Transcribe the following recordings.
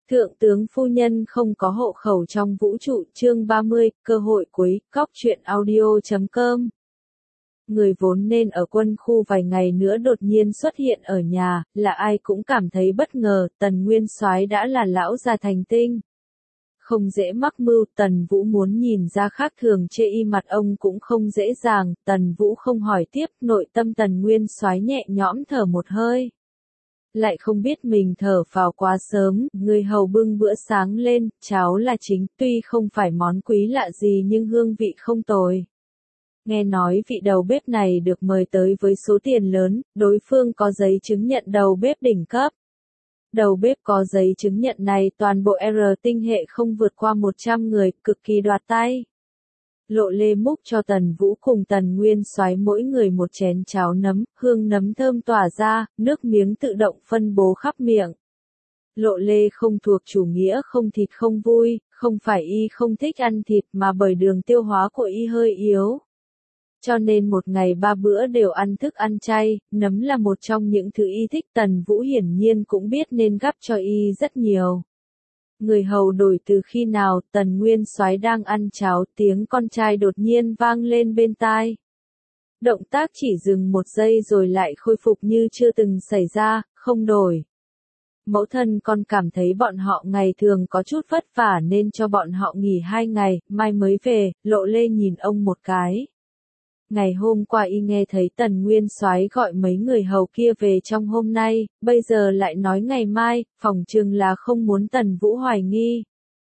Thượng tướng phu nhân không có hộ khẩu trong vũ trụ, chương 30, cơ hội cuối, cóc truyện audio.com. Người vốn nên ở quân khu vài ngày nữa đột nhiên xuất hiện ở nhà, là ai cũng cảm thấy bất ngờ, Tần Nguyên Soái đã là lão già thành tinh. Không dễ mắc mưu, Tần Vũ muốn nhìn ra khác thường chê y mặt ông cũng không dễ dàng, Tần Vũ không hỏi tiếp, nội tâm Tần Nguyên Soái nhẹ nhõm thở một hơi. Lại không biết mình thở phào quá sớm, người hầu bưng bữa sáng lên, cháo là chính, tuy không phải món quý lạ gì nhưng hương vị không tồi. Nghe nói vị đầu bếp này được mời tới với số tiền lớn, đối phương có giấy chứng nhận đầu bếp đỉnh cấp. Đầu bếp có giấy chứng nhận này toàn bộ R tinh hệ không vượt qua 100 người, cực kỳ đoạt tay. Lộ Lê múc cho Tần Vũ cùng Tần Nguyên Soái mỗi người một chén cháo nấm, hương nấm thơm tỏa ra, nước miếng tự động phân bố khắp miệng. Lộ Lê không thuộc chủ nghĩa không thịt không vui, không phải y không thích ăn thịt mà bởi đường tiêu hóa của y hơi yếu. Cho nên một ngày 3 bữa đều ăn thức ăn chay, nấm là một trong những thứ y thích. Tần Vũ hiển nhiên cũng biết nên gắp cho y rất nhiều. Người hầu đổi từ khi nào, Tần Nguyên Soái đang ăn cháo, tiếng con trai đột nhiên vang lên bên tai. Động tác chỉ dừng một giây rồi lại khôi phục như chưa từng xảy ra, không đổi. Mẫu thân con cảm thấy bọn họ ngày thường có chút vất vả nên cho bọn họ nghỉ 2 ngày, mai mới về. Lộ Lê nhìn ông một cái. Ngày hôm qua y nghe thấy Tần Nguyên Soái gọi mấy người hầu kia về trong hôm nay, bây giờ lại nói ngày mai, phỏng chừng là không muốn Tần Vũ hoài nghi.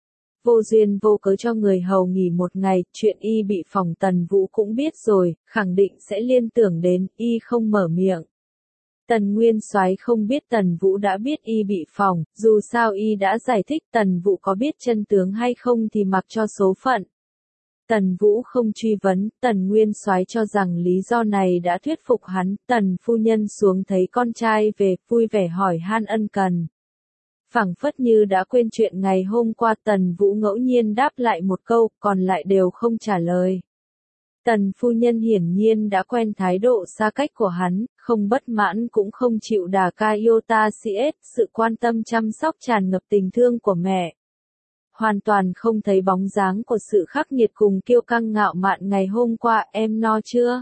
Vô duyên vô cớ cho người hầu nghỉ một ngày, chuyện y bị phỏng Tần Vũ cũng biết rồi, khẳng định sẽ liên tưởng đến, y không mở miệng. Tần Nguyên Soái không biết Tần Vũ đã biết y bị phỏng, dù sao y đã giải thích Tần Vũ có biết chân tướng hay không thì mặc cho số phận. Tần Vũ không truy vấn, Tần Nguyên Soái cho rằng lý do này đã thuyết phục hắn. Tần phu nhân xuống thấy con trai về, vui vẻ hỏi han ân cần. Phảng phất như đã quên chuyện ngày hôm qua, Tần Vũ ngẫu nhiên đáp lại một câu, còn lại đều không trả lời. Tần phu nhân hiển nhiên đã quen thái độ xa cách của hắn, không bất mãn cũng không chịu đà ca iota CS, sự quan tâm chăm sóc tràn ngập tình thương của mẹ. Hoàn toàn không thấy bóng dáng của sự khắc nghiệt cùng kiêu căng ngạo mạn ngày hôm qua. Em no chưa?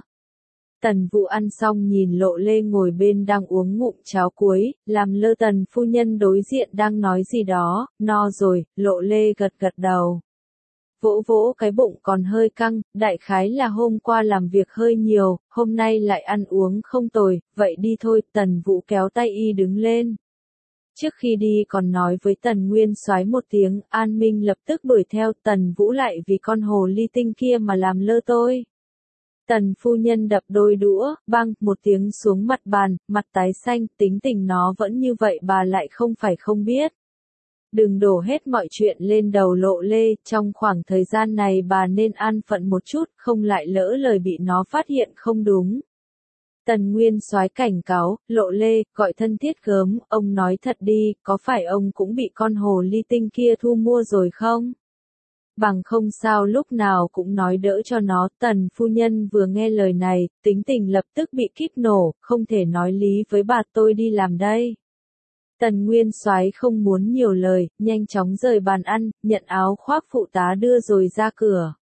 Tần Vũ ăn xong nhìn Lộ Lê ngồi bên đang uống ngụm cháo cuối, làm lơ Tần phu nhân đối diện đang nói gì đó. No rồi, Lộ Lê gật gật đầu. Vỗ vỗ cái bụng còn hơi căng, đại khái là hôm qua làm việc hơi nhiều, hôm nay lại ăn uống không tồi, vậy đi thôi. Tần Vũ kéo tay y đứng lên. Trước khi đi còn nói với Tần Nguyên Soái một tiếng, An Minh lập tức đuổi theo. Tần Vũ lại vì con hồ ly tinh kia mà làm lơ tôi. Tần phu nhân đập đôi đũa, bang, một tiếng xuống mặt bàn, mặt tái xanh, tính tình nó vẫn như vậy bà lại không phải không biết. Đừng đổ hết mọi chuyện lên đầu Lộ Lê, trong khoảng thời gian này bà nên an phận một chút, không lại lỡ lời bị nó phát hiện không đúng. Tần Nguyên Soái cảnh cáo, Lộ Lê, gọi thân thiết gớm, ông nói thật đi, có phải ông cũng bị con hồ ly tinh kia thu mua rồi không? Bằng không sao lúc nào cũng nói đỡ cho nó. Tần phu nhân vừa nghe lời này, tính tình lập tức bị kíp nổ, không thể nói lý với bà, tôi đi làm đây. Tần Nguyên Soái không muốn nhiều lời, nhanh chóng rời bàn ăn, nhận áo khoác phụ tá đưa rồi ra cửa.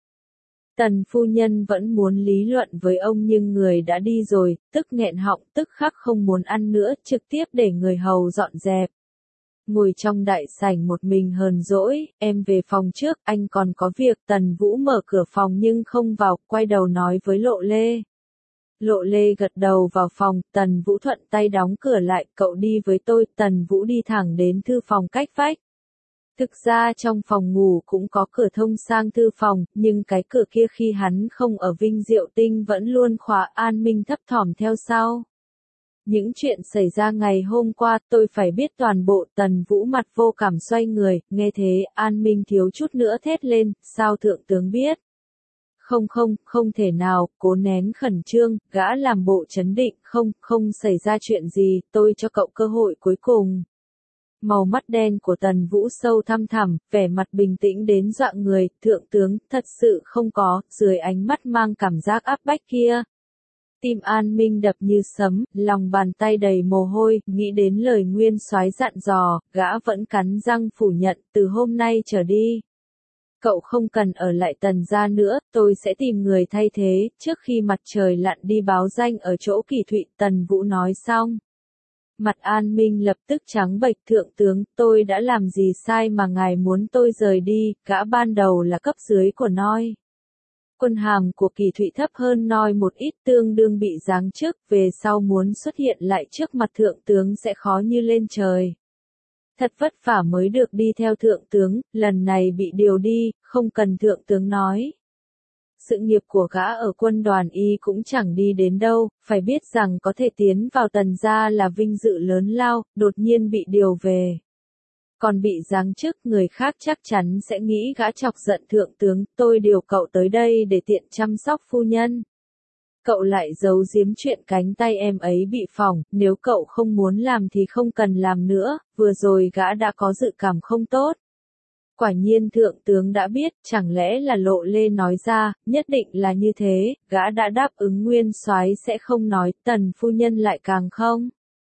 Tần phu nhân vẫn muốn lý luận với ông nhưng người đã đi rồi, tức nghẹn họng, tức khắc không muốn ăn nữa, trực tiếp để người hầu dọn dẹp. Ngồi trong đại sảnh một mình hờn dỗi, em về phòng trước, anh còn có việc. Tần Vũ mở cửa phòng nhưng không vào, quay đầu nói với Lộ Lê. Lộ Lê gật đầu vào phòng, Tần Vũ thuận tay đóng cửa lại, cậu đi với tôi. Tần Vũ đi thẳng đến thư phòng cách vách. Thực ra trong phòng ngủ cũng có cửa thông sang thư phòng, nhưng cái cửa kia khi hắn không ở Vinh Diệu Tinh vẫn luôn khóa. An Minh thấp thỏm theo sau. Những chuyện xảy ra ngày hôm qua tôi phải biết toàn bộ. Tần Vũ mặt vô cảm xoay người, nghe thế, An Minh thiếu chút nữa thét lên, sao thượng tướng biết? Không thể nào, cố nén khẩn trương, gã làm bộ trấn định, không xảy ra chuyện gì, tôi cho cậu cơ hội cuối cùng. Màu mắt đen của Tần Vũ sâu thăm thẳm, vẻ mặt bình tĩnh đến dọa người, thượng tướng, thật sự không có, dưới ánh mắt mang cảm giác áp bách kia. Tim An Minh đập như sấm, lòng bàn tay đầy mồ hôi, nghĩ đến lời Nguyên Soái dặn dò, gã vẫn cắn răng phủ nhận, từ hôm nay trở đi. Cậu không cần ở lại Tần gia nữa, tôi sẽ tìm người thay thế, trước khi mặt trời lặn đi báo danh ở chỗ Kỳ Thụy. Tần Vũ nói xong. Mặt An Minh lập tức trắng bệch. Thượng tướng, tôi đã làm gì sai mà ngài muốn tôi rời đi? Gã ban đầu là cấp dưới của Noi. Quân hàm của Kỳ Thụy thấp hơn Noi một ít, tương đương bị giáng chức, về sau muốn xuất hiện lại trước mặt thượng tướng sẽ khó như lên trời. Thật vất vả mới được đi theo thượng tướng, lần này bị điều đi, không cần thượng tướng nói. Sự nghiệp của gã ở quân đoàn Y cũng chẳng đi đến đâu, phải biết rằng có thể tiến vào Tần gia là vinh dự lớn lao, đột nhiên bị điều về. Còn bị giáng chức, người khác chắc chắn sẽ nghĩ gã chọc giận thượng tướng, tôi điều cậu tới đây để tiện chăm sóc phu nhân. Cậu lại giấu giếm chuyện cánh tay em ấy bị phỏng, nếu cậu không muốn làm thì không cần làm nữa, vừa rồi gã đã có dự cảm không tốt. Quả nhiên thượng tướng đã biết, chẳng lẽ là Lộ Lê nói ra, nhất định là như thế, gã đã đáp ứng Nguyên Soái sẽ không nói, Tần phu nhân lại càng không.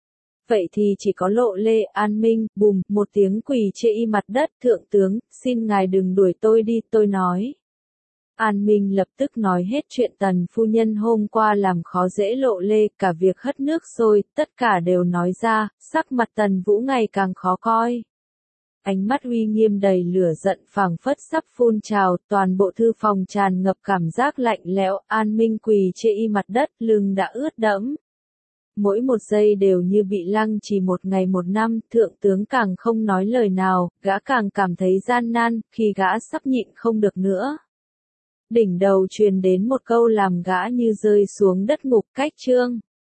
Vậy thì chỉ có Lộ Lê. An Minh, bùm, một tiếng quỳ chê y mặt đất, thượng tướng, xin ngài đừng đuổi tôi đi, tôi nói. An Minh lập tức nói hết chuyện Tần phu nhân hôm qua làm khó dễ Lộ Lê, cả việc hất nước sôi, tất cả đều nói ra, sắc mặt Tần Vũ ngày càng khó coi. Ánh mắt uy nghiêm đầy lửa giận phảng phất sắp phun trào, toàn bộ thư phòng tràn ngập cảm giác lạnh lẽo. An Minh quỳ chê y mặt đất, lưng đã ướt đẫm. Mỗi một giây đều như bị lăng trì một ngày một năm, thượng tướng càng không nói lời nào, gã càng cảm thấy gian nan, khi gã sắp nhịn không được nữa. Đỉnh đầu truyền đến một câu làm gã như rơi xuống đất ngục, cách chương.